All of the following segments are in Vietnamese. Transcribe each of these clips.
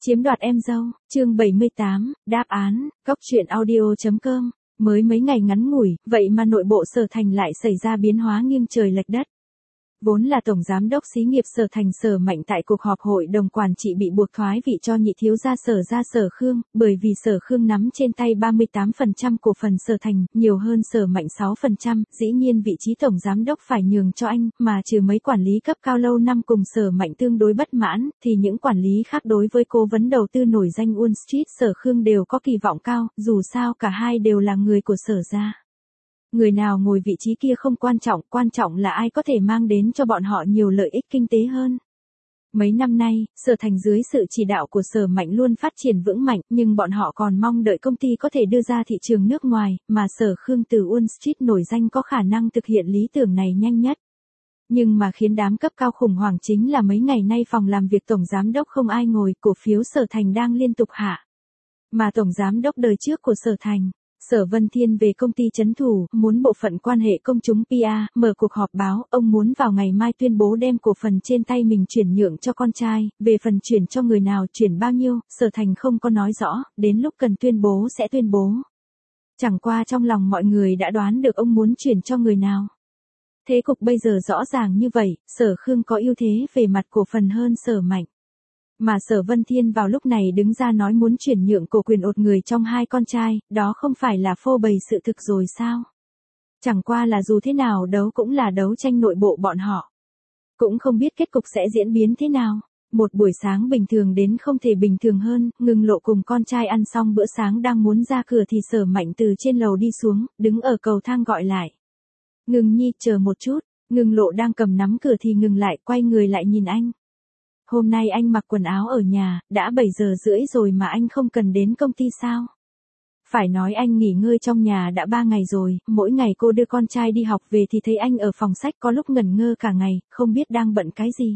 Chiếm đoạt em dâu, chương 78, đáp án, góc truyện audio.com. Mới mấy ngày ngắn ngủi, vậy mà nội bộ Sở Thành lại xảy ra biến hóa nghiêng trời lệch đất. Vốn là tổng giám đốc xí nghiệp Sở Thành Sở Mạnh tại cuộc họp hội đồng quản trị bị buộc thoái vị cho nhị thiếu gia Sở Khương, bởi vì Sở Khương nắm trên tay 38% cổ phần Sở Thành, nhiều hơn Sở Mạnh 6%, dĩ nhiên vị trí tổng giám đốc phải nhường cho anh, mà trừ mấy quản lý cấp cao lâu năm cùng Sở Mạnh tương đối bất mãn, thì những quản lý khác đối với cố vấn đầu tư nổi danh Wall Street Sở Khương đều có kỳ vọng cao, dù sao cả hai đều là người của Sở gia. Người nào ngồi vị trí kia không quan trọng là ai có thể mang đến cho bọn họ nhiều lợi ích kinh tế hơn. Mấy năm nay, Sở Thành dưới sự chỉ đạo của Sở Mạnh luôn phát triển vững mạnh, nhưng bọn họ còn mong đợi công ty có thể đưa ra thị trường nước ngoài, mà Sở Khương từ Wall Street nổi danh có khả năng thực hiện lý tưởng này nhanh nhất. Nhưng mà khiến đám cấp cao khủng hoảng chính là mấy ngày nay phòng làm việc tổng giám đốc không ai ngồi, cổ phiếu Sở Thành đang liên tục hạ. Mà tổng giám đốc đời trước của Sở Thành, Sở Vân Thiên về công ty trấn thủ, muốn bộ phận quan hệ công chúng PR, mở cuộc họp báo, ông muốn vào ngày mai tuyên bố đem cổ phần trên tay mình chuyển nhượng cho con trai, về phần chuyển cho người nào, chuyển bao nhiêu, Sở Thành không có nói rõ, đến lúc cần tuyên bố sẽ tuyên bố. Chẳng qua trong lòng mọi người đã đoán được ông muốn chuyển cho người nào. Thế cục bây giờ rõ ràng như vậy, Sở Khương có ưu thế về mặt cổ phần hơn Sở Mạnh. Mà Sở Vân Thiên vào lúc này đứng ra nói muốn chuyển nhượng cổ quyền ột người trong hai con trai, đó không phải là phô bày sự thực rồi sao? Chẳng qua là dù thế nào đấu cũng là đấu tranh nội bộ bọn họ. Cũng không biết kết cục sẽ diễn biến thế nào. Một buổi sáng bình thường đến không thể bình thường hơn, Ngưng Lộ cùng con trai ăn xong bữa sáng đang muốn ra cửa thì Sở Mạnh từ trên lầu đi xuống, đứng ở cầu thang gọi lại. Ngưng Nhi, chờ một chút. Ngưng Lộ đang cầm nắm cửa thì ngừng lại, quay người lại nhìn anh. Hôm nay anh mặc quần áo ở nhà, đã 7 giờ rưỡi rồi mà anh không cần đến công ty sao? Phải nói anh nghỉ ngơi trong nhà đã 3 ngày rồi, mỗi ngày cô đưa con trai đi học về thì thấy anh ở phòng sách có lúc ngẩn ngơ cả ngày, không biết đang bận cái gì.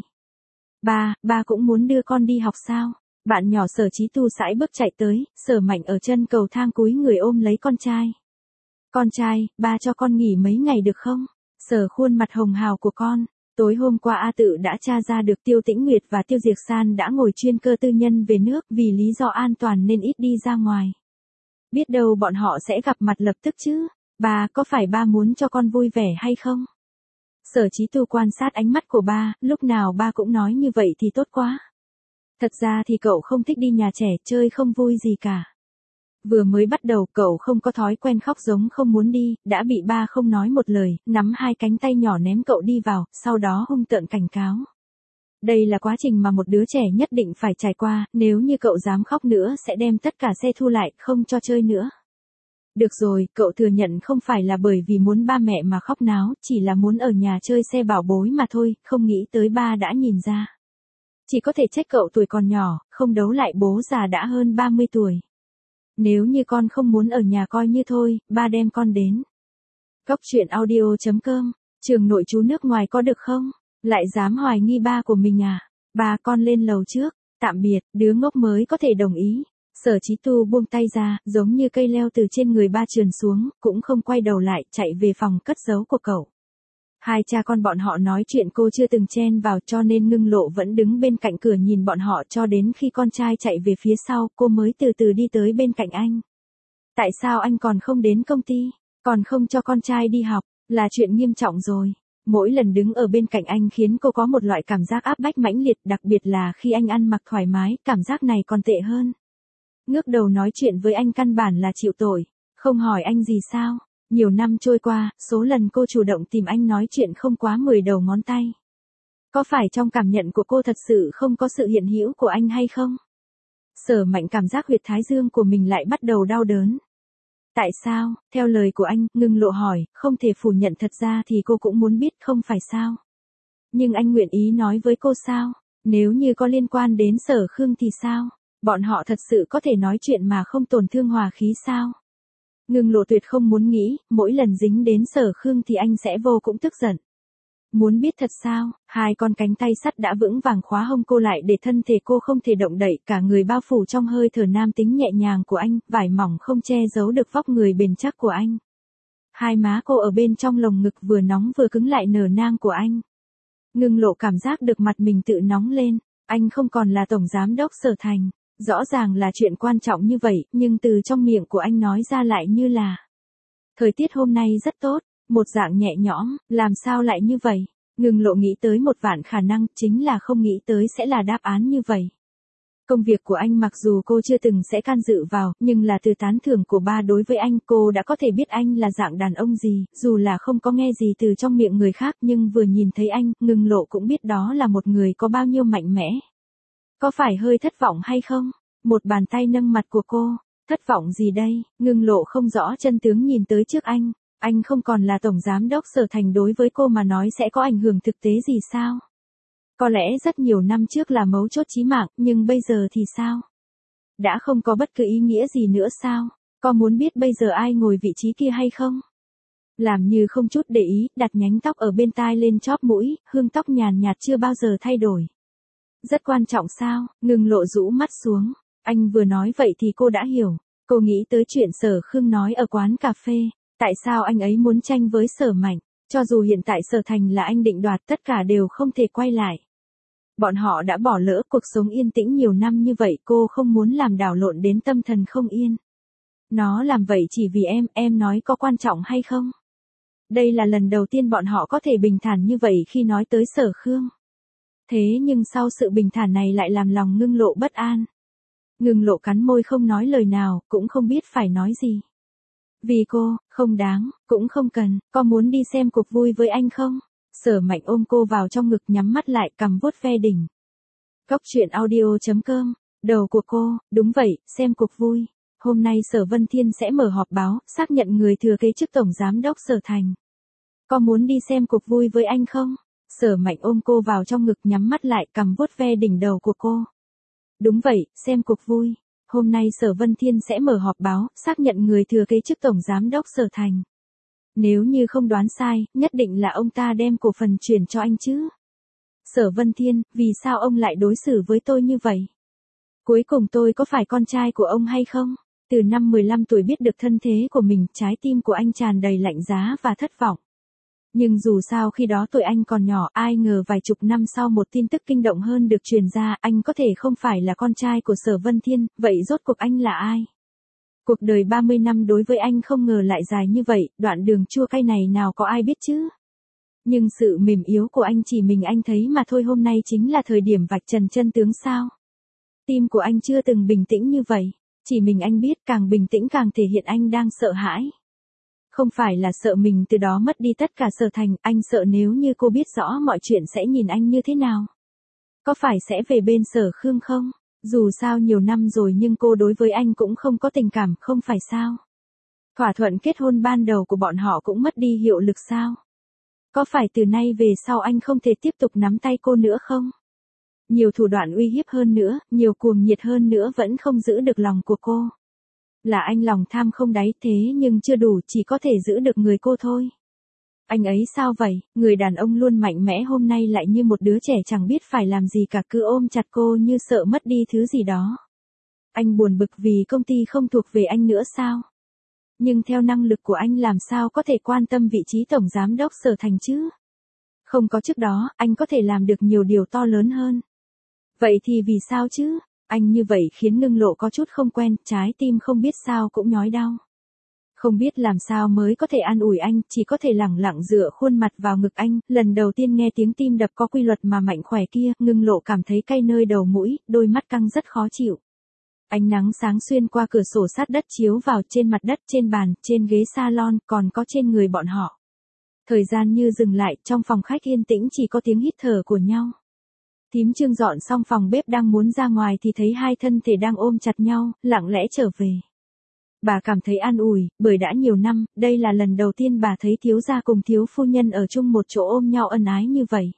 Ba cũng muốn đưa con đi học sao? Bạn nhỏ Sở Chí Tu sải bước chạy tới, Sở Mạnh ở chân cầu thang cúi người ôm lấy con trai. Con trai, ba cho con nghỉ mấy ngày được không? Sở khuôn mặt hồng hào của con. Tối hôm qua A Tự đã tra ra được Tiêu Tĩnh Nguyệt và Tiêu Diệc San đã ngồi chuyên cơ tư nhân về nước vì lý do an toàn nên ít đi ra ngoài. Biết đâu bọn họ sẽ gặp mặt lập tức chứ. Ba, có phải ba muốn cho con vui vẻ hay không? Sở Chí Tu quan sát ánh mắt của ba, lúc nào ba cũng nói như vậy thì tốt quá. Thật ra thì cậu không thích đi nhà trẻ, chơi không vui gì cả. Vừa mới bắt đầu cậu không có thói quen khóc giống không muốn đi, đã bị ba không nói một lời, nắm hai cánh tay nhỏ ném cậu đi vào, sau đó hung tợn cảnh cáo. Đây là quá trình mà một đứa trẻ nhất định phải trải qua, nếu như cậu dám khóc nữa sẽ đem tất cả xe thu lại, không cho chơi nữa. Được rồi, cậu thừa nhận không phải là bởi vì muốn ba mẹ mà khóc náo, chỉ là muốn ở nhà chơi xe bảo bối mà thôi, không nghĩ tới ba đã nhìn ra. Chỉ có thể trách cậu tuổi còn nhỏ, không đấu lại bố già đã hơn 30 tuổi. Nếu như con không muốn ở nhà coi như thôi, ba đem con đến. Góc truyện audio.com, trường nội trú nước ngoài có được không? Lại dám hoài nghi ba của mình à? Ba, con lên lầu trước, tạm biệt, đứa ngốc mới có thể đồng ý. Sở Chí Tu buông tay ra, giống như cây leo từ trên người ba trườn xuống, cũng không quay đầu lại, chạy về phòng cất giấu của cậu. Hai cha con bọn họ nói chuyện cô chưa từng chen vào cho nên Ngưng Lộ vẫn đứng bên cạnh cửa nhìn bọn họ cho đến khi con trai chạy về phía sau, cô mới từ từ đi tới bên cạnh anh. Tại sao anh còn không đến công ty, còn không cho con trai đi học, là chuyện nghiêm trọng rồi. Mỗi lần đứng ở bên cạnh anh khiến cô có một loại cảm giác áp bách mãnh liệt, đặc biệt là khi anh ăn mặc thoải mái, cảm giác này còn tệ hơn. Ngước đầu nói chuyện với anh căn bản là chịu tội, không hỏi anh gì sao. Nhiều năm trôi qua, số lần cô chủ động tìm anh nói chuyện không quá 10 đầu ngón tay. Có phải trong cảm nhận của cô thật sự không có sự hiện hữu của anh hay không? Sở Mạnh cảm giác huyệt thái dương của mình lại bắt đầu đau đớn. Tại sao? Theo lời của anh, Ngưng Lộ hỏi, không thể phủ nhận thật ra thì cô cũng muốn biết không phải sao. Nhưng anh nguyện ý nói với cô sao? Nếu như có liên quan đến Sở Khương thì sao? Bọn họ thật sự có thể nói chuyện mà không tổn thương hòa khí sao? Ngưng Lộ tuyệt không muốn nghĩ, mỗi lần dính đến Sở Khương thì anh sẽ vô cũng tức giận. Muốn biết thật sao, hai con cánh tay sắt đã vững vàng khóa hông cô lại để thân thể cô không thể động đậy, cả người bao phủ trong hơi thở nam tính nhẹ nhàng của anh, vải mỏng không che giấu được vóc người bền chắc của anh. Hai má cô ở bên trong lồng ngực vừa nóng vừa cứng lại nở nang của anh. Ngưng Lộ cảm giác được mặt mình tự nóng lên, anh không còn là tổng giám đốc Sở Thành. Rõ ràng là chuyện quan trọng như vậy, nhưng từ trong miệng của anh nói ra lại như là thời tiết hôm nay rất tốt, một dạng nhẹ nhõm, làm sao lại như vậy? Ngưng Lộ nghĩ tới một vạn khả năng, chính là không nghĩ tới sẽ là đáp án như vậy. Công việc của anh mặc dù cô chưa từng sẽ can dự vào, nhưng là từ tán thưởng của ba đối với anh, cô đã có thể biết anh là dạng đàn ông gì, dù là không có nghe gì từ trong miệng người khác, nhưng vừa nhìn thấy anh, Ngưng Lộ cũng biết đó là một người có bao nhiêu mạnh mẽ. Có phải hơi thất vọng hay không? Một bàn tay nâng mặt của cô. Thất vọng gì đây? Ngưng Lộ không rõ chân tướng nhìn tới trước anh. Anh không còn là tổng giám đốc Sở Thành, đối với cô mà nói sẽ có ảnh hưởng thực tế gì sao? Có lẽ rất nhiều năm trước là mấu chốt chí mạng, nhưng bây giờ thì sao? Đã không có bất cứ ý nghĩa gì nữa sao? Có muốn biết bây giờ ai ngồi vị trí kia hay không? Làm như không chút để ý, đặt nhánh tóc ở bên tai lên chóp mũi, hương tóc nhàn nhạt chưa bao giờ thay đổi. Rất quan trọng sao? Ngưng Lộ rũ mắt xuống. Anh vừa nói vậy thì cô đã hiểu. Cô nghĩ tới chuyện Sở Khương nói ở quán cà phê. Tại sao anh ấy muốn tranh với Sở Mạnh? Cho dù hiện tại Sở Thành là anh định đoạt, tất cả đều không thể quay lại. Bọn họ đã bỏ lỡ cuộc sống yên tĩnh nhiều năm như vậy, cô không muốn làm đảo lộn đến tâm thần không yên. Nó làm vậy chỉ vì em nói có quan trọng hay không? Đây là lần đầu tiên bọn họ có thể bình thản như vậy khi nói tới Sở Khương. Thế nhưng sau sự bình thản này lại làm lòng Ngưng Lộ bất an. Ngưng Lộ cắn môi không nói lời nào, cũng không biết phải nói gì. Vì cô, không đáng, cũng không cần, có muốn đi xem cuộc vui với anh không? Sở Mạnh ôm cô vào trong ngực, nhắm mắt lại, cằm vuốt ve đỉnh. Cóc truyện audio.com, đầu của cô, đúng vậy, xem cuộc vui. Hôm nay Sở Vân Thiên sẽ mở họp báo, xác nhận người thừa kế chức tổng giám đốc Sở Thành. Có muốn đi xem cuộc vui với anh không? Sở Mạnh ôm cô vào trong ngực, nhắm mắt lại, cằm vuốt ve đỉnh đầu của cô. Đúng vậy, xem cuộc vui. Hôm nay Sở Vân Thiên sẽ mở họp báo, xác nhận người thừa kế chức tổng giám đốc Sở Thành. Nếu như không đoán sai, nhất định là ông ta đem cổ phần chuyển cho anh chứ. Sở Vân Thiên, vì sao ông lại đối xử với tôi như vậy? Cuối cùng tôi có phải con trai của ông hay không? Từ năm 15 tuổi biết được thân thế của mình, trái tim của anh tràn đầy lạnh giá và thất vọng. Nhưng dù sao khi đó tuổi anh còn nhỏ, ai ngờ vài chục năm sau một tin tức kinh động hơn được truyền ra, anh có thể không phải là con trai của Sở Vân Thiên, vậy rốt cuộc anh là ai? Cuộc đời 30 năm đối với anh không ngờ lại dài như vậy, đoạn đường chua cay này nào có ai biết chứ? Nhưng sự mềm yếu của anh chỉ mình anh thấy mà thôi, hôm nay chính là thời điểm vạch trần chân tướng sao? Tim của anh chưa từng bình tĩnh như vậy, chỉ mình anh biết, càng bình tĩnh càng thể hiện anh đang sợ hãi. Không phải là sợ mình từ đó mất đi tất cả Sở Thành, anh sợ nếu như cô biết rõ mọi chuyện sẽ nhìn anh như thế nào. Có phải sẽ về bên Sở Khương không? Dù sao nhiều năm rồi nhưng cô đối với anh cũng không có tình cảm, không phải sao? Thỏa thuận kết hôn ban đầu của bọn họ cũng mất đi hiệu lực sao? Có phải từ nay về sau anh không thể tiếp tục nắm tay cô nữa không? Nhiều thủ đoạn uy hiếp hơn nữa, nhiều cuồng nhiệt hơn nữa vẫn không giữ được lòng của cô. Là anh lòng tham không đáy, thế nhưng chưa đủ, chỉ có thể giữ được người cô thôi. Anh ấy sao vậy, người đàn ông luôn mạnh mẽ hôm nay lại như một đứa trẻ chẳng biết phải làm gì cả, cứ ôm chặt cô như sợ mất đi thứ gì đó. Anh buồn bực vì công ty không thuộc về anh nữa sao? Nhưng theo năng lực của anh làm sao có thể quan tâm vị trí tổng giám đốc Sở Thành chứ? Không có trước đó, anh có thể làm được nhiều điều to lớn hơn. Vậy thì vì sao chứ? Anh như vậy khiến Ngưng Lộ có chút không quen, trái tim không biết sao cũng nhói đau. Không biết làm sao mới có thể an ủi anh, chỉ có thể lẳng lặng dựa khuôn mặt vào ngực anh, lần đầu tiên nghe tiếng tim đập có quy luật mà mạnh khỏe kia, Ngưng Lộ cảm thấy cay nơi đầu mũi, đôi mắt căng rất khó chịu. Ánh nắng sáng xuyên qua cửa sổ sát đất chiếu vào, trên mặt đất, trên bàn, trên ghế salon, còn có trên người bọn họ. Thời gian như dừng lại, trong phòng khách yên tĩnh chỉ có tiếng hít thở của nhau. Thím Trương dọn xong phòng bếp đang muốn ra ngoài thì thấy hai thân thể đang ôm chặt nhau, lặng lẽ trở về. Bà cảm thấy an ủi, bởi đã nhiều năm, đây là lần đầu tiên bà thấy thiếu gia cùng thiếu phu nhân ở chung một chỗ ôm nhau ân ái như vậy.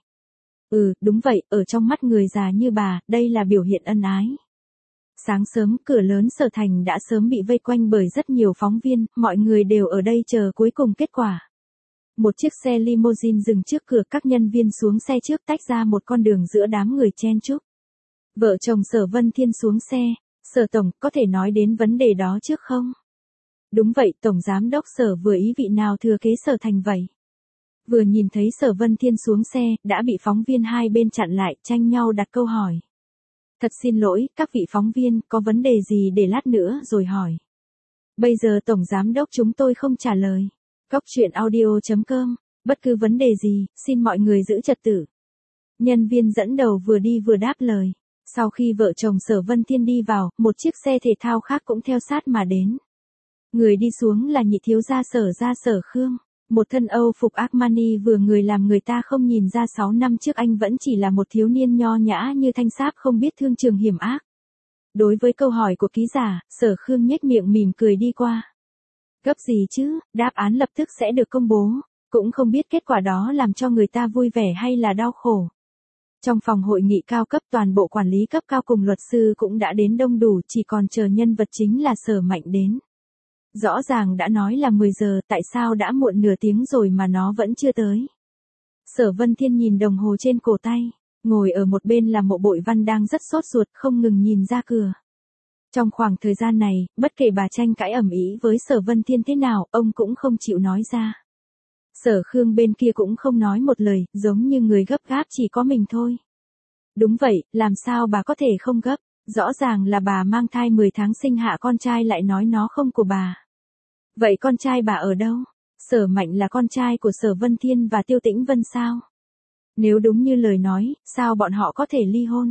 Đúng vậy, ở trong mắt người già như bà, đây là biểu hiện ân ái. Sáng sớm, cửa lớn Sở Thành đã sớm bị vây quanh bởi rất nhiều phóng viên, mọi người đều ở đây chờ cuối cùng kết quả. Một chiếc xe limousine dừng trước cửa, các nhân viên xuống xe trước tách ra một con đường giữa đám người chen chúc. Vợ chồng Sở Vân Thiên xuống xe. Sở Tổng, có thể nói đến vấn đề đó trước không? Đúng vậy, Tổng Giám đốc Sở vừa ý vị nào thừa kế Sở Thành vậy? Vừa nhìn thấy Sở Vân Thiên xuống xe, đã bị phóng viên hai bên chặn lại, tranh nhau đặt câu hỏi. Thật xin lỗi, các vị phóng viên, có vấn đề gì để lát nữa rồi hỏi. Bây giờ Tổng Giám đốc chúng tôi không trả lời. Cóc truyện audio.com, bất cứ vấn đề gì, xin mọi người giữ trật tự. Nhân viên dẫn đầu vừa đi vừa đáp lời. Sau khi vợ chồng Sở Vân Thiên đi vào, một chiếc xe thể thao khác cũng theo sát mà đến. Người đi xuống là nhị thiếu gia Sở Khương. Một thân Âu phục Armani vừa người làm người ta không nhìn ra 6 năm trước anh vẫn chỉ là một thiếu niên nho nhã như thanh sáp không biết thương trường hiểm ác. Đối với câu hỏi của ký giả, Sở Khương nhếch miệng mỉm cười đi qua. Gấp gì chứ, đáp án lập tức sẽ được công bố, cũng không biết kết quả đó làm cho người ta vui vẻ hay là đau khổ. Trong phòng hội nghị cao cấp toàn bộ quản lý cấp cao cùng luật sư cũng đã đến đông đủ, chỉ còn chờ nhân vật chính là Sở Mạnh đến. Rõ ràng đã nói là 10 giờ, tại sao đã muộn nửa tiếng rồi mà nó vẫn chưa tới. Sở Vân Thiên nhìn đồng hồ trên cổ tay, ngồi ở một bên là Mộ Bội Văn đang rất sốt ruột không ngừng nhìn ra cửa. Trong khoảng thời gian này, bất kể bà tranh cãi ầm ĩ với Sở Vân Thiên thế nào, ông cũng không chịu nói ra. Sở Khương bên kia cũng không nói một lời, giống như người gấp gáp chỉ có mình thôi. Đúng vậy, làm sao bà có thể không gấp, rõ ràng là bà mang thai 10 tháng sinh hạ con trai lại nói nó không của bà. Vậy con trai bà ở đâu? Sở Mạnh là con trai của Sở Vân Thiên và Tiêu Tĩnh Vân sao? Nếu đúng như lời nói, sao bọn họ có thể ly hôn?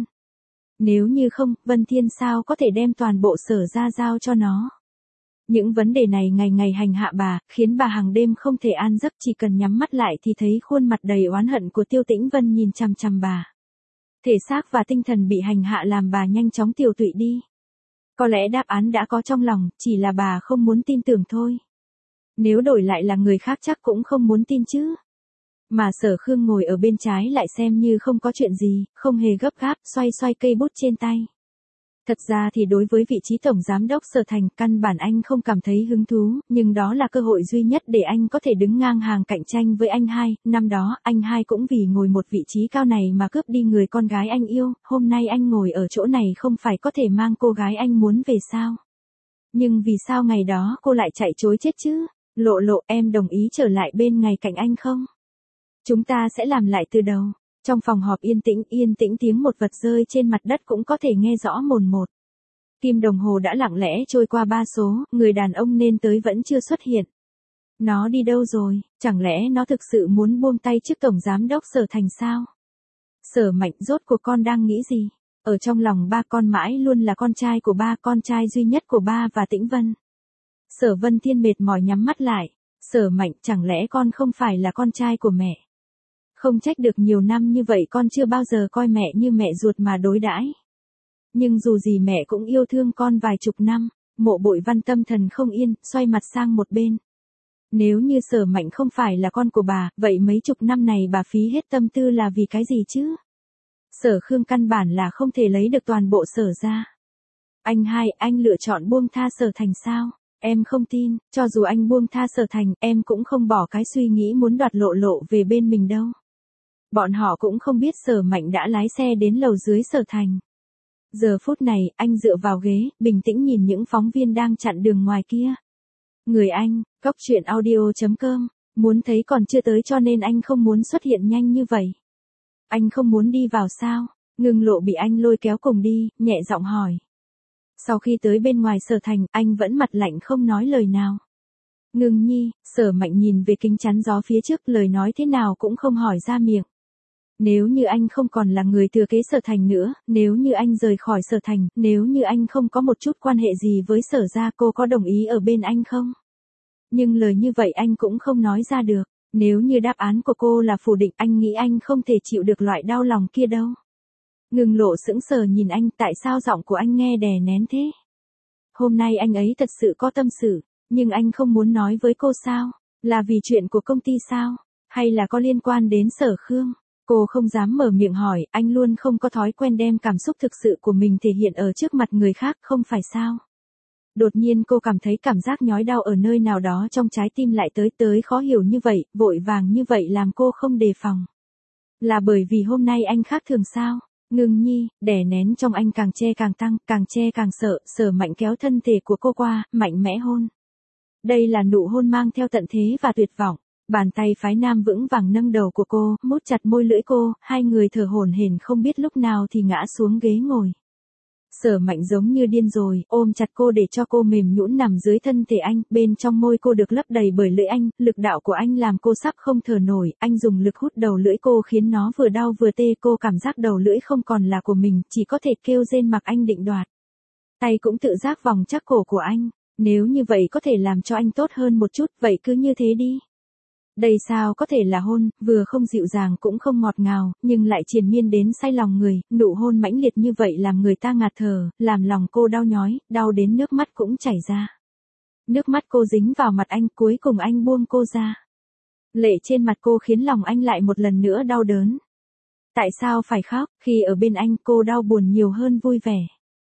Nếu như không, Vân Thiên sao có thể đem toàn bộ Sở ra giao cho nó? Những vấn đề này ngày ngày hành hạ bà, khiến bà hàng đêm không thể an giấc, chỉ cần nhắm mắt lại thì thấy khuôn mặt đầy oán hận của Tiêu Tĩnh Vân nhìn chằm chằm bà. Thể xác và tinh thần bị hành hạ làm bà nhanh chóng tiều tụy đi. Có lẽ đáp án đã có trong lòng, chỉ là bà không muốn tin tưởng thôi. Nếu đổi lại là người khác chắc cũng không muốn tin chứ. Mà Sở Khương ngồi ở bên trái lại xem như không có chuyện gì, không hề gấp gáp, xoay xoay cây bút trên tay. Thật ra thì đối với vị trí Tổng Giám đốc Sở Thành, căn bản anh không cảm thấy hứng thú, nhưng đó là cơ hội duy nhất để anh có thể đứng ngang hàng cạnh tranh với anh hai. Năm đó, anh hai cũng vì ngồi một vị trí cao này mà cướp đi người con gái anh yêu, hôm nay anh ngồi ở chỗ này không phải có thể mang cô gái anh muốn về sao? Nhưng vì sao ngày đó cô lại chạy chối chết chứ? Lộ Lộ, em đồng ý trở lại bên ngày cạnh anh không? Chúng ta sẽ làm lại từ đầu. Trong phòng họp yên tĩnh tiếng một vật rơi trên mặt đất cũng có thể nghe rõ mồn một. Kim đồng hồ đã lặng lẽ trôi qua 3 số, người đàn ông nên tới vẫn chưa xuất hiện. Nó đi đâu rồi, chẳng lẽ nó thực sự muốn buông tay trước Tổng Giám đốc Sở Thành sao? Sở Mạnh, rốt cuộc con đang nghĩ gì? Ở trong lòng ba con mãi luôn là con trai của ba, con trai duy nhất của ba và Tĩnh Vân. Sở Vân Thiên mệt mỏi nhắm mắt lại. Sở Mạnh, chẳng lẽ con không phải là con trai của mẹ? Không trách được nhiều năm như vậy con chưa bao giờ coi mẹ như mẹ ruột mà đối đãi. Nhưng dù gì mẹ cũng yêu thương con vài chục năm. Mộ Bội Văn tâm thần không yên, xoay mặt sang một bên. Nếu như Sở Mạnh không phải là con của bà, vậy mấy chục năm này bà phí hết tâm tư là vì cái gì chứ? Sở Khương căn bản là không thể lấy được toàn bộ Sở ra. Anh hai, anh lựa chọn buông tha Sở Thành sao? Em không tin, cho dù anh buông tha Sở Thành, em cũng không bỏ cái suy nghĩ muốn đoạt Lộ Lộ về bên mình đâu. Bọn họ cũng không biết Sở Mạnh đã lái xe đến lầu dưới Sở Thành. Giờ phút này, anh dựa vào ghế, bình tĩnh nhìn những phóng viên đang chặn đường ngoài kia. Người anh, Cóc truyện audio.com, muốn thấy còn chưa tới cho nên anh không muốn xuất hiện nhanh như vậy. Anh không muốn đi vào sao? Ngưng Lộ bị anh lôi kéo cùng đi, nhẹ giọng hỏi. Sau khi tới bên ngoài Sở Thành, anh vẫn mặt lạnh không nói lời nào. Ngưng nhi, Sở Mạnh nhìn về kính chắn gió phía trước, lời nói thế nào cũng không hỏi ra miệng. Nếu như anh không còn là người thừa kế Sở Thành nữa, nếu như anh rời khỏi Sở Thành, nếu như anh không có một chút quan hệ gì với Sở gia, cô có đồng ý ở bên anh không? Nhưng lời như vậy anh cũng không nói ra được. Nếu như đáp án của cô là phủ định, anh nghĩ anh không thể chịu được loại đau lòng kia đâu. Ngưng Lộ sững sờ nhìn anh, tại sao giọng của anh nghe đè nén thế? Hôm nay anh ấy thật sự có tâm sự, nhưng anh không muốn nói với cô sao? Là vì chuyện của công ty sao? Hay là có liên quan đến Sở Khương? Cô không dám mở miệng hỏi, anh luôn không có thói quen đem cảm xúc thực sự của mình thể hiện ở trước mặt người khác, không phải sao? Đột nhiên cô cảm thấy cảm giác nhói đau ở nơi nào đó trong trái tim lại tới khó hiểu như vậy, vội vàng như vậy làm cô không đề phòng. Là bởi vì hôm nay anh khác thường sao? Ngưng nhi, đè nén trong anh càng che càng tăng, càng che càng sợ, Sở Mạnh kéo thân thể của cô qua, mạnh mẽ hôn. Đây là nụ hôn mang theo tận thế và tuyệt vọng. Bàn tay phái nam vững vàng nâng đầu của cô, mút chặt môi lưỡi cô, hai người thở hổn hển không biết lúc nào thì ngã xuống ghế ngồi. Sở Mạnh giống như điên rồi, ôm chặt cô để cho cô mềm nhũn nằm dưới thân thể anh, bên trong môi cô được lấp đầy bởi lưỡi anh, lực đạo của anh làm cô sắp không thở nổi, anh dùng lực hút đầu lưỡi cô khiến nó vừa đau vừa tê, cô cảm giác đầu lưỡi không còn là của mình, chỉ có thể kêu rên mặc anh định đoạt. Tay cũng tự giác vòng chắc cổ của anh, nếu như vậy có thể làm cho anh tốt hơn một chút, vậy cứ như thế đi. Đây sao có thể là hôn, vừa không dịu dàng cũng không ngọt ngào, nhưng lại triền miên đến say lòng người, nụ hôn mãnh liệt như vậy làm người ta ngạt thở, làm lòng cô đau nhói, đau đến nước mắt cũng chảy ra. Nước mắt cô dính vào mặt anh, cuối cùng anh buông cô ra. Lệ trên mặt cô khiến lòng anh lại một lần nữa đau đớn. Tại sao phải khóc, khi ở bên anh cô đau buồn nhiều hơn vui vẻ.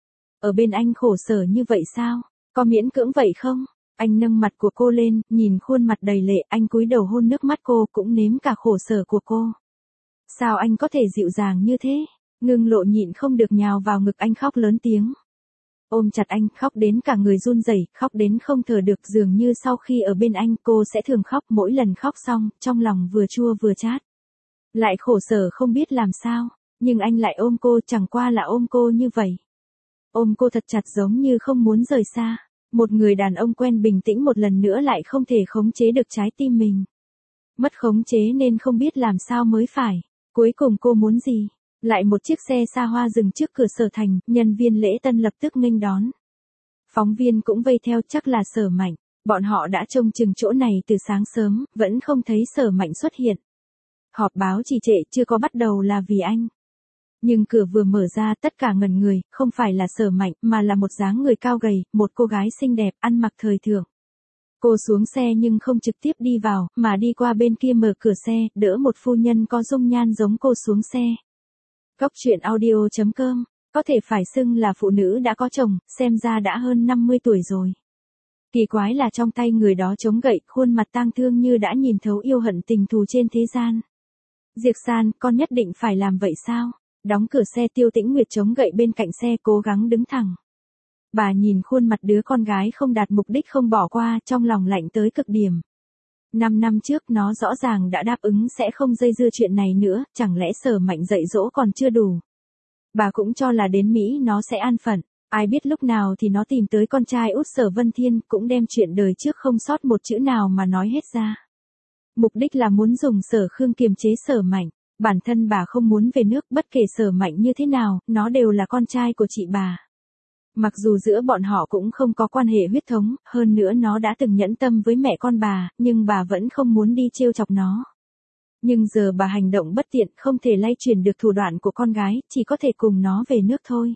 Ở bên anh khổ sở như vậy sao, có miễn cưỡng vậy không? Anh nâng mặt của cô lên, nhìn khuôn mặt đầy lệ, anh cúi đầu hôn nước mắt cô, cũng nếm cả khổ sở của cô. Sao anh có thể dịu dàng như thế? Ngưng Lộ nhịn không được nhào vào ngực anh khóc lớn tiếng. Ôm chặt anh, khóc đến cả người run rẩy, khóc đến không thở được, dường như sau khi ở bên anh cô sẽ thường khóc, mỗi lần khóc xong, trong lòng vừa chua vừa chát. Lại khổ sở không biết làm sao, nhưng anh lại ôm cô, chẳng qua là ôm cô như vậy. Ôm cô thật chặt giống như không muốn rời xa. Một người đàn ông quen bình tĩnh một lần nữa lại không thể khống chế được trái tim mình. Mất khống chế nên không biết làm sao mới phải. Cuối cùng cô muốn gì? Lại một chiếc xe xa hoa dừng trước cửa Sở Thành, nhân viên lễ tân lập tức nghênh đón. Phóng viên cũng vây theo, chắc là Sở Mạnh. Bọn họ đã trông chừng chỗ này từ sáng sớm, vẫn không thấy Sở Mạnh xuất hiện. Họp báo trì trệ chưa có bắt đầu là vì anh. Nhưng cửa vừa mở ra tất cả ngẩn người, không phải là Sở Mạnh mà là một dáng người cao gầy, một cô gái xinh đẹp, ăn mặc thời thượng. Cô xuống xe nhưng không trực tiếp đi vào, mà đi qua bên kia mở cửa xe, đỡ một phu nhân có dung nhan giống cô xuống xe. Góc truyện audio.com, có thể phải xưng là phụ nữ đã có chồng, xem ra đã hơn 50 tuổi rồi. Kỳ quái là trong tay người đó chống gậy, khuôn mặt tang thương như đã nhìn thấu yêu hận tình thù trên thế gian. Diệc San, con nhất định phải làm vậy sao? Đóng cửa xe, Tiêu Tĩnh Nguyệt chống gậy bên cạnh xe cố gắng đứng thẳng. Bà nhìn khuôn mặt đứa con gái không đạt mục đích không bỏ qua, trong lòng lạnh tới cực điểm. 5 năm trước nó rõ ràng đã đáp ứng sẽ không dây dưa chuyện này nữa, chẳng lẽ Sở Mạnh dạy dỗ còn chưa đủ. Bà cũng cho là đến Mỹ nó sẽ an phận, ai biết lúc nào thì nó tìm tới con trai út Sở Vân Thiên, cũng đem chuyện đời trước không sót một chữ nào mà nói hết ra. Mục đích là muốn dùng Sở Khương kiềm chế Sở Mạnh. Bản thân bà không muốn về nước, bất kể Sở Mạnh như thế nào, nó đều là con trai của chị bà. Mặc dù giữa bọn họ cũng không có quan hệ huyết thống, hơn nữa nó đã từng nhẫn tâm với mẹ con bà, nhưng bà vẫn không muốn đi trêu chọc nó. Nhưng giờ bà hành động bất tiện, không thể lay truyền được thủ đoạn của con gái, chỉ có thể cùng nó về nước thôi.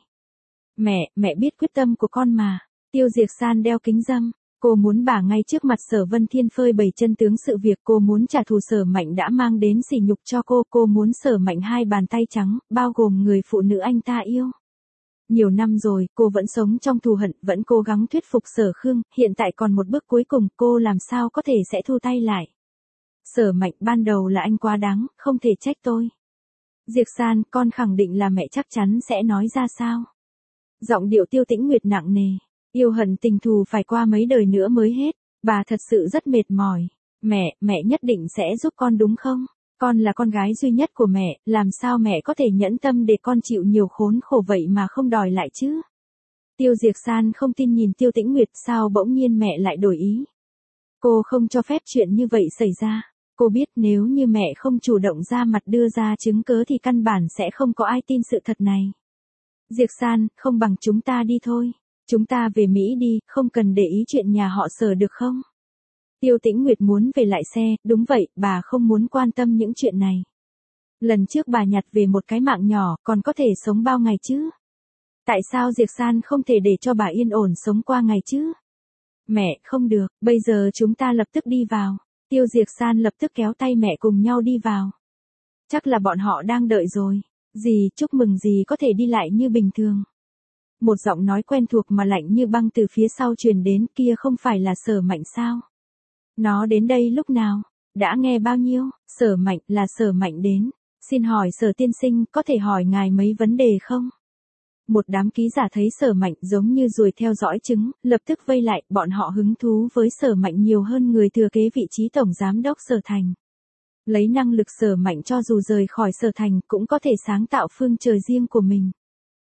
Mẹ biết quyết tâm của con mà. Tiêu Diệc San đeo kính râm. Cô muốn bà ngay trước mặt Sở Vân Thiên phơi bày chân tướng sự việc, cô muốn trả thù Sở Mạnh đã mang đến sỉ nhục cho cô muốn Sở Mạnh hai bàn tay trắng, bao gồm người phụ nữ anh ta yêu. Nhiều năm rồi, cô vẫn sống trong thù hận, vẫn cố gắng thuyết phục Sở Khương, hiện tại còn một bước cuối cùng, cô làm sao có thể sẽ thu tay lại. Sở Mạnh, ban đầu là anh quá đáng, không thể trách tôi. Diệc San, con khẳng định là mẹ chắc chắn sẽ nói ra sao. Giọng điệu Tiêu Tĩnh Nguyệt nặng nề. Yêu hận tình thù phải qua mấy đời nữa mới hết, bà thật sự rất mệt mỏi. Mẹ nhất định sẽ giúp con đúng không? Con là con gái duy nhất của mẹ, làm sao mẹ có thể nhẫn tâm để con chịu nhiều khốn khổ vậy mà không đòi lại chứ? Tiêu Diệc San không tin nhìn Tiêu Tĩnh Nguyệt, sao bỗng nhiên mẹ lại đổi ý. Cô không cho phép chuyện như vậy xảy ra. Cô biết nếu như mẹ không chủ động ra mặt đưa ra chứng cớ thì căn bản sẽ không có ai tin sự thật này. Diệc San, không bằng chúng ta đi thôi. Chúng ta về Mỹ đi, không cần để ý chuyện nhà họ Sở được không? Tiêu Tĩnh Nguyệt muốn về lại xe, đúng vậy, bà không muốn quan tâm những chuyện này. Lần trước bà nhặt về một cái mạng nhỏ, còn có thể sống bao ngày chứ? Tại sao Diệc San không thể để cho bà yên ổn sống qua ngày chứ? Mẹ, không được, bây giờ chúng ta lập tức đi vào. Tiêu Diệc San lập tức kéo tay mẹ cùng nhau đi vào. Chắc là bọn họ đang đợi rồi. Dì, chúc mừng dì có thể đi lại như bình thường. Một giọng nói quen thuộc mà lạnh như băng từ phía sau truyền đến, kia không phải là Sở Mạnh sao? Nó đến đây lúc nào? Đã nghe bao nhiêu? Sở Mạnh, là Sở Mạnh đến. Xin hỏi Sở tiên sinh, có thể hỏi ngài mấy vấn đề không? Một đám ký giả thấy Sở Mạnh giống như ruồi theo dõi trứng, lập tức vây lại, bọn họ hứng thú với Sở Mạnh nhiều hơn người thừa kế vị trí tổng giám đốc Sở Thành. Lấy năng lực Sở Mạnh cho dù rời khỏi Sở Thành cũng có thể sáng tạo phương trời riêng của mình.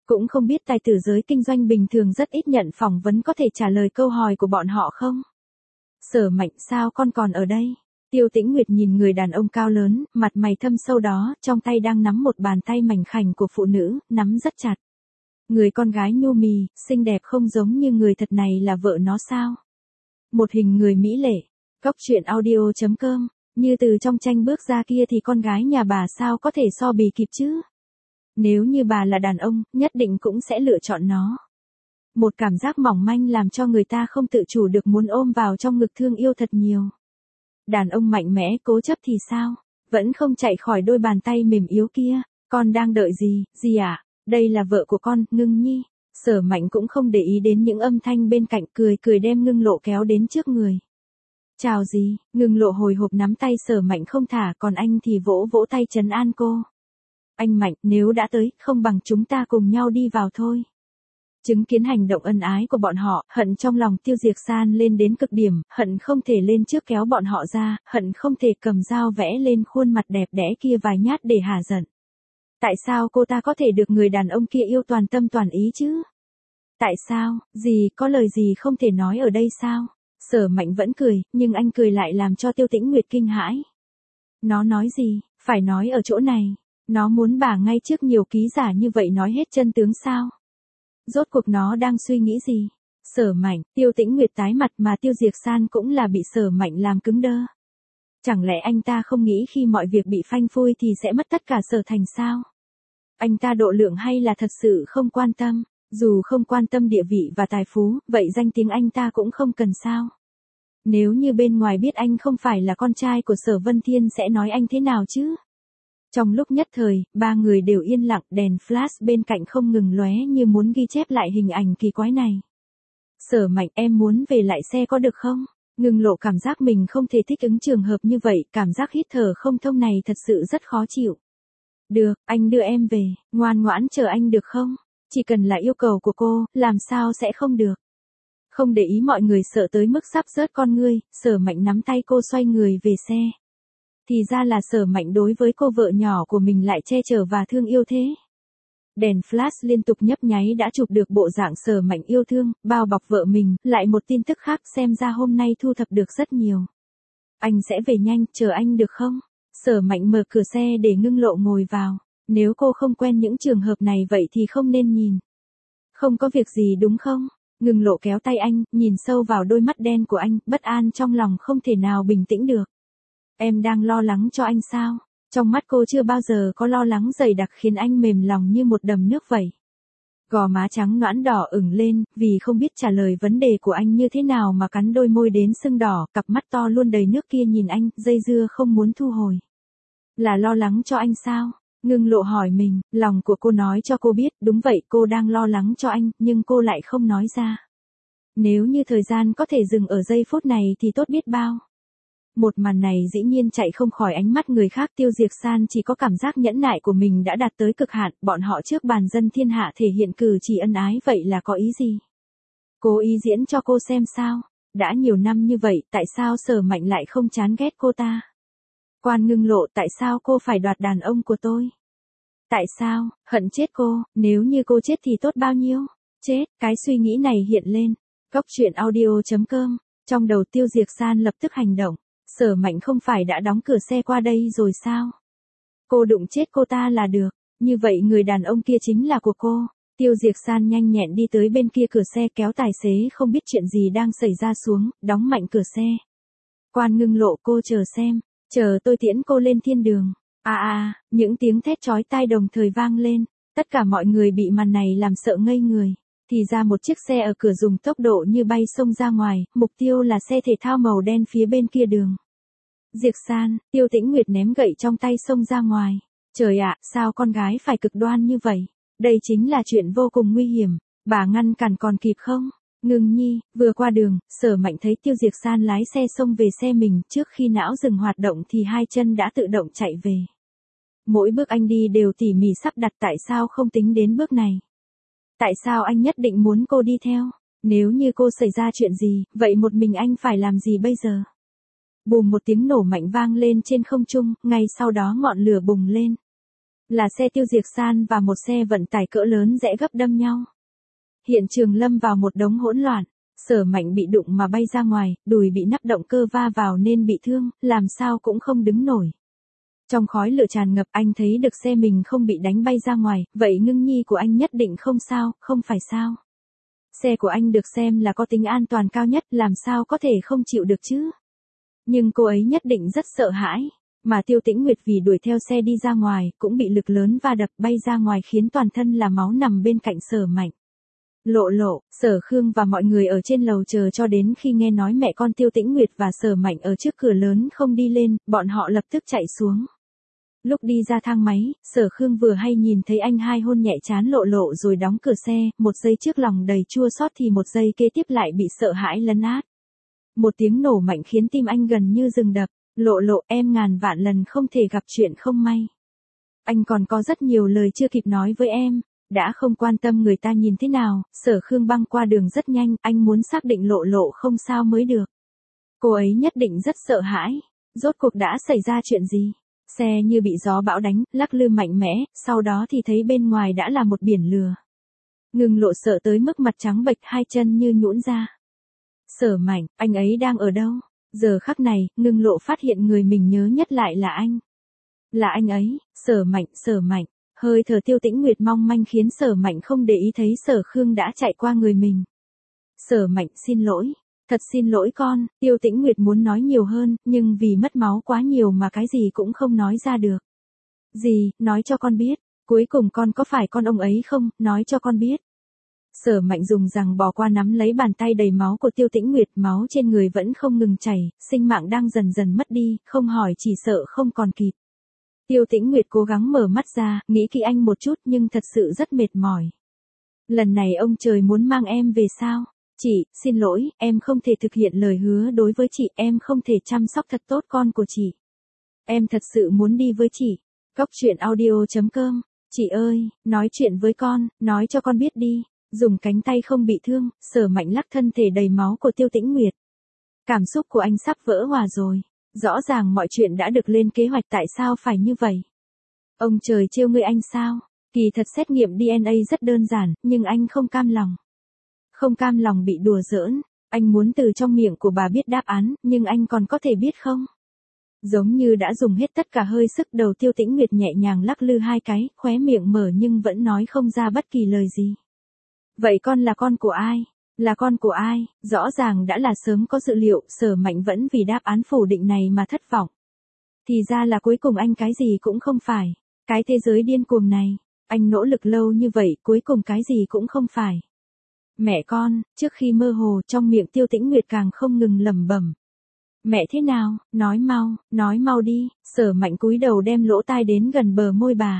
Cũng không biết tài tử giới kinh doanh bình thường rất ít nhận phỏng vấn có thể trả lời câu hỏi của bọn họ không? Sở Mạnh, sao con còn ở đây? Tiêu Tĩnh Nguyệt nhìn người đàn ông cao lớn, mặt mày thâm sâu đó, trong tay đang nắm một bàn tay mảnh khảnh của phụ nữ, nắm rất chặt. Người con gái nhu mì, xinh đẹp không giống như người thật này là vợ nó sao? Một hình người mỹ lệ. Cóc truyện audio.com, như từ trong tranh bước ra kia thì con gái nhà bà sao có thể so bì kịp chứ? Nếu như bà là đàn ông, nhất định cũng sẽ lựa chọn nó. Một cảm giác mỏng manh làm cho người ta không tự chủ được muốn ôm vào trong ngực thương yêu thật nhiều. Đàn ông mạnh mẽ cố chấp thì sao? Vẫn không chạy khỏi đôi bàn tay mềm yếu kia. Con đang đợi gì, gì ạ? Đây là vợ của con, Ngưng Nhi. Sở Mạnh cũng không để ý đến những âm thanh bên cạnh, cười cười đem Ngưng Lộ kéo đến trước người. Chào gì? Ngưng Lộ hồi hộp nắm tay Sở Mạnh không thả, còn anh thì vỗ vỗ tay trấn an cô. Anh Mạnh, nếu đã tới, không bằng chúng ta cùng nhau đi vào thôi. Chứng kiến hành động ân ái của bọn họ, hận trong lòng Tiêu Diệc San lên đến cực điểm, hận không thể lên trước kéo bọn họ ra, hận không thể cầm dao vẽ lên khuôn mặt đẹp đẽ kia vài nhát để hả giận. Tại sao cô ta có thể được người đàn ông kia yêu toàn tâm toàn ý chứ? Tại sao, gì, có lời gì không thể nói ở đây sao? Sở Mạnh vẫn cười, nhưng anh cười lại làm cho Tiêu Tĩnh Nguyệt kinh hãi. Nó nói gì, phải nói ở chỗ này. Nó muốn bà ngay trước nhiều ký giả như vậy nói hết chân tướng sao? Rốt cuộc nó đang suy nghĩ gì? Sở Mạnh, Tiêu Tĩnh Nguyệt tái mặt mà Tiêu Diệc San cũng là bị Sở Mạnh làm cứng đơ. Chẳng lẽ anh ta không nghĩ khi mọi việc bị phanh phui thì sẽ mất tất cả Sở Thành sao? Anh ta độ lượng hay là thật sự không quan tâm? Dù không quan tâm địa vị và tài phú, vậy danh tiếng anh ta cũng không cần sao? Nếu như bên ngoài biết anh không phải là con trai của Sở Vân Thiên sẽ nói anh thế nào chứ? Trong lúc nhất thời, ba người đều yên lặng, đèn flash bên cạnh không ngừng lóe như muốn ghi chép lại hình ảnh kỳ quái này. Sở Mạnh, em muốn về lại xe có được không? Ngưng Lộ cảm giác mình không thể thích ứng trường hợp như vậy, cảm giác hít thở không thông này thật sự rất khó chịu. Được, anh đưa em về, ngoan ngoãn chờ anh được không? Chỉ cần là yêu cầu của cô, làm sao sẽ không được? Không để ý mọi người sợ tới mức sắp rớt con ngươi, Sở Mạnh nắm tay cô xoay người về xe. Thì ra là Sở Mạnh đối với cô vợ nhỏ của mình lại che chở và thương yêu thế. Đèn flash liên tục nhấp nháy đã chụp được bộ dạng Sở Mạnh yêu thương, bao bọc vợ mình, lại một tin tức khác xem ra hôm nay thu thập được rất nhiều. Anh sẽ về nhanh, chờ anh được không? Sở Mạnh mở cửa xe để Ngưng Lộ ngồi vào. Nếu cô không quen những trường hợp này vậy thì không nên nhìn. Không có việc gì đúng không? Ngưng Lộ kéo tay anh, nhìn sâu vào đôi mắt đen của anh, bất an trong lòng không thể nào bình tĩnh được. Em đang lo lắng cho anh sao? Trong mắt cô chưa bao giờ có lo lắng dày đặc khiến anh mềm lòng như một đầm nước vậy. Gò má trắng nõn đỏ ửng lên, vì không biết trả lời vấn đề của anh như thế nào mà cắn đôi môi đến sưng đỏ, cặp mắt to luôn đầy nước kia nhìn anh, dây dưa không muốn thu hồi. Là lo lắng cho anh sao? Ngưng Lộ hỏi mình, lòng của cô nói cho cô biết, đúng vậy cô đang lo lắng cho anh, nhưng cô lại không nói ra. Nếu như thời gian có thể dừng ở giây phút này thì tốt biết bao. Một màn này dĩ nhiên chạy không khỏi ánh mắt người khác. Tiêu Diệc San chỉ có cảm giác nhẫn nại của mình đã đạt tới cực hạn, bọn họ trước bàn dân thiên hạ thể hiện cử chỉ ân ái vậy là có ý gì? Cố ý diễn cho cô xem sao? Đã nhiều năm như vậy, tại sao Sở Mạnh lại không chán ghét cô ta? Quan Ngưng Lộ, tại sao cô phải đoạt đàn ông của tôi? Tại sao, hận chết cô, nếu như cô chết thì tốt bao nhiêu? Chết, cái suy nghĩ này hiện lên. Cóc truyện audio.com, trong đầu Tiêu Diệc San lập tức hành động. Sở Mạnh không phải đã đóng cửa xe qua đây rồi sao? Cô đụng chết cô ta là được, như vậy người đàn ông kia chính là của cô. Tiêu Diệc San nhanh nhẹn đi tới bên kia cửa xe kéo tài xế không biết chuyện gì đang xảy ra xuống, đóng mạnh cửa xe. Quan Ngưng Lộ, cô chờ xem, chờ tôi tiễn cô lên thiên đường. Những tiếng thét chói tai đồng thời vang lên, tất cả mọi người bị màn này làm sợ ngây người. Thì ra một chiếc xe ở cửa dùng tốc độ như bay xông ra ngoài, mục tiêu là xe thể thao màu đen phía bên kia đường. Diệc San, Tiêu Tĩnh Nguyệt ném gậy trong tay xông ra ngoài. Trời ạ, sao con gái phải cực đoan như vậy? Đây chính là chuyện vô cùng nguy hiểm, bà ngăn cản còn kịp không? Ngưng Nhi, vừa qua đường, Sở Mạnh thấy Tiêu Diệc San lái xe xông về xe mình, trước khi não dừng hoạt động thì hai chân đã tự động chạy về. Mỗi bước anh đi đều tỉ mỉ sắp đặt, tại sao không tính đến bước này? Tại sao anh nhất định muốn cô đi theo? Nếu như cô xảy ra chuyện gì, vậy một mình anh phải làm gì bây giờ? Bùm, một tiếng nổ mạnh vang lên trên không trung, ngay sau đó ngọn lửa bùng lên. Là xe tiêu diệt san và một xe vận tải cỡ lớn rẽ gấp đâm nhau. Hiện trường lâm vào một đống hỗn loạn. Sở Mạnh bị đụng mà bay ra ngoài, đùi bị nắp động cơ va vào nên bị thương, làm sao cũng không đứng nổi. Trong khói lửa tràn ngập anh thấy được xe mình không bị đánh bay ra ngoài, vậy Ngưng Nhi của anh nhất định không sao, không phải sao. Xe của anh được xem là có tính an toàn cao nhất, làm sao có thể không chịu được chứ. Nhưng cô ấy nhất định rất sợ hãi. Mà Tiêu Tĩnh Nguyệt vì đuổi theo xe đi ra ngoài, cũng bị lực lớn va đập bay ra ngoài khiến toàn thân là máu nằm bên cạnh Sở Mạnh. Lộ Lộ, Sở Khương và mọi người ở trên lầu chờ cho đến khi nghe nói mẹ con Tiêu Tĩnh Nguyệt và Sở Mạnh ở trước cửa lớn không đi lên, bọn họ lập tức chạy xuống. Lúc đi ra thang máy, Sở Khương vừa hay nhìn thấy anh hai hôn nhẹ trán Lộ Lộ rồi đóng cửa xe, một giây trước lòng đầy chua xót thì một giây kế tiếp lại bị sợ hãi lấn át. Một tiếng nổ mạnh khiến tim anh gần như dừng đập. Lộ Lộ, em ngàn vạn lần không thể gặp chuyện không may. Anh còn có rất nhiều lời chưa kịp nói với em. Đã không quan tâm người ta nhìn thế nào, Sở Khương băng qua đường rất nhanh, anh muốn xác định Lộ Lộ không sao mới được. Cô ấy nhất định rất sợ hãi. Rốt cuộc đã xảy ra chuyện gì? Xe như bị gió bão đánh, lắc lư mạnh mẽ, sau đó thì thấy bên ngoài đã là một biển lửa. Ngưng Lộ sợ tới mức mặt trắng bệch, hai chân như nhũn ra. Sở Mạnh, anh ấy đang ở đâu? Giờ khắc này, Ngưng Lộ phát hiện người mình nhớ nhất lại là anh. Là anh ấy, Sở Mạnh. Hơi thở Tiêu Tĩnh Nguyệt mong manh khiến Sở Mạnh không để ý thấy Sở Khương đã chạy qua người mình. Sở Mạnh, xin lỗi. Thật xin lỗi con, Tiêu Tĩnh Nguyệt muốn nói nhiều hơn, nhưng vì mất máu quá nhiều mà cái gì cũng không nói ra được. Gì, nói cho con biết, cuối cùng con có phải con ông ấy không, nói cho con biết. Sở Mạnh dùng rằng bò qua nắm lấy bàn tay đầy máu của Tiêu Tĩnh Nguyệt, máu trên người vẫn không ngừng chảy, sinh mạng đang dần dần mất đi, không hỏi chỉ sợ không còn kịp. Tiêu Tĩnh Nguyệt cố gắng mở mắt ra, nghĩ kỹ anh một chút nhưng thật sự rất mệt mỏi. Lần này ông trời muốn mang em về sao? Chị, xin lỗi, em không thể thực hiện lời hứa đối với chị, em không thể chăm sóc thật tốt con của chị. Em thật sự muốn đi với chị. Coctruyện.audio.com. Chị ơi, nói chuyện với con, nói cho con biết đi. Dùng cánh tay không bị thương, Sở Mạnh lắc thân thể đầy máu của Tiêu Tĩnh Nguyệt. Cảm xúc của anh sắp vỡ hòa rồi. Rõ ràng mọi chuyện đã được lên kế hoạch, tại sao phải như vậy? Ông trời trêu ngươi anh sao? Kỳ thật xét nghiệm DNA rất đơn giản, nhưng anh không cam lòng. Không cam lòng bị đùa giỡn, anh muốn từ trong miệng của bà biết đáp án, nhưng anh còn có thể biết không? Giống như đã dùng hết tất cả hơi sức, đầu Tiêu Tĩnh Nguyệt nhẹ nhàng lắc lư hai cái, khóe miệng mở nhưng vẫn nói không ra bất kỳ lời gì. Vậy con là con của ai? Là con của ai? Rõ ràng đã là sớm có dự liệu, Sở Mạnh vẫn vì đáp án phủ định này mà thất vọng. Thì ra là cuối cùng anh cái gì cũng không phải. Cái thế giới điên cuồng này, anh nỗ lực lâu như vậy, cuối cùng cái gì cũng không phải. Mẹ con, trước khi mơ hồ trong miệng Tiêu Tĩnh Nguyệt càng không ngừng lẩm bẩm. Mẹ thế nào, nói mau đi, Sở Mạnh cúi đầu đem lỗ tai đến gần bờ môi bà.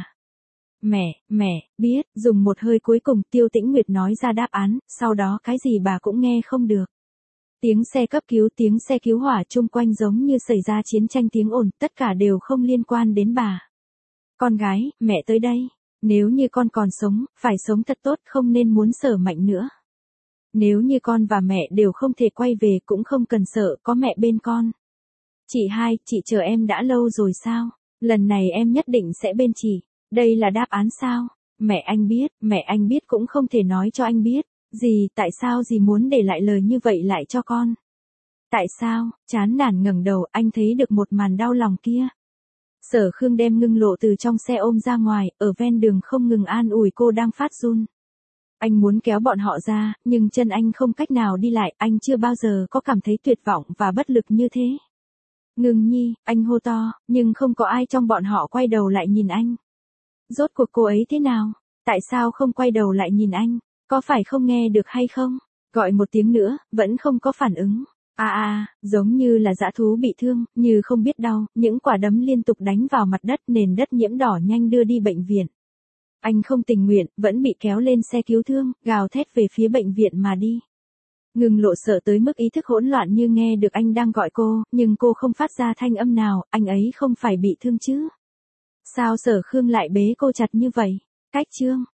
Mẹ, biết, dùng một hơi cuối cùng Tiêu Tĩnh Nguyệt nói ra đáp án, sau đó cái gì bà cũng nghe không được. Tiếng xe cấp cứu, tiếng xe cứu hỏa chung quanh giống như xảy ra chiến tranh, tiếng ồn, tất cả đều không liên quan đến bà. Con gái, mẹ tới đây. Nếu như con còn sống, phải sống thật tốt, không nên muốn Sở Mạnh nữa. Nếu như con và mẹ đều không thể quay về cũng không cần sợ, có mẹ bên con. Chị hai, chị chờ em đã lâu rồi sao? Lần này em nhất định sẽ bên chị. Đây là đáp án sao? Mẹ anh biết cũng không thể nói cho anh biết. Tại sao dì muốn để lại lời như vậy lại cho con? Tại sao? Chán nản ngẩng đầu, anh thấy được một màn đau lòng kia. Sở Khương đem Ngưng Lộ từ trong xe ôm ra ngoài, ở ven đường không ngừng an ủi cô đang phát run. Anh muốn kéo bọn họ ra, nhưng chân anh không cách nào đi lại, anh chưa bao giờ có cảm thấy tuyệt vọng và bất lực như thế. Ngưng Nhi, anh hô to, nhưng không có ai trong bọn họ quay đầu lại nhìn anh. Rốt cuộc cô ấy thế nào? Tại sao không quay đầu lại nhìn anh? Có phải không nghe được hay không? Gọi một tiếng nữa, vẫn không có phản ứng. Giống như là dã thú bị thương, như không biết đau, những quả đấm liên tục đánh vào mặt đất, nền đất nhiễm đỏ nhanh đưa đi bệnh viện. Anh không tình nguyện, vẫn bị kéo lên xe cứu thương, gào thét về phía bệnh viện mà đi. Ngưng Lộ sợ tới mức ý thức hỗn loạn, như nghe được anh đang gọi cô, nhưng cô không phát ra thanh âm nào, anh ấy không phải bị thương chứ? Sao Sở Khương lại bế cô chặt như vậy? Cách chương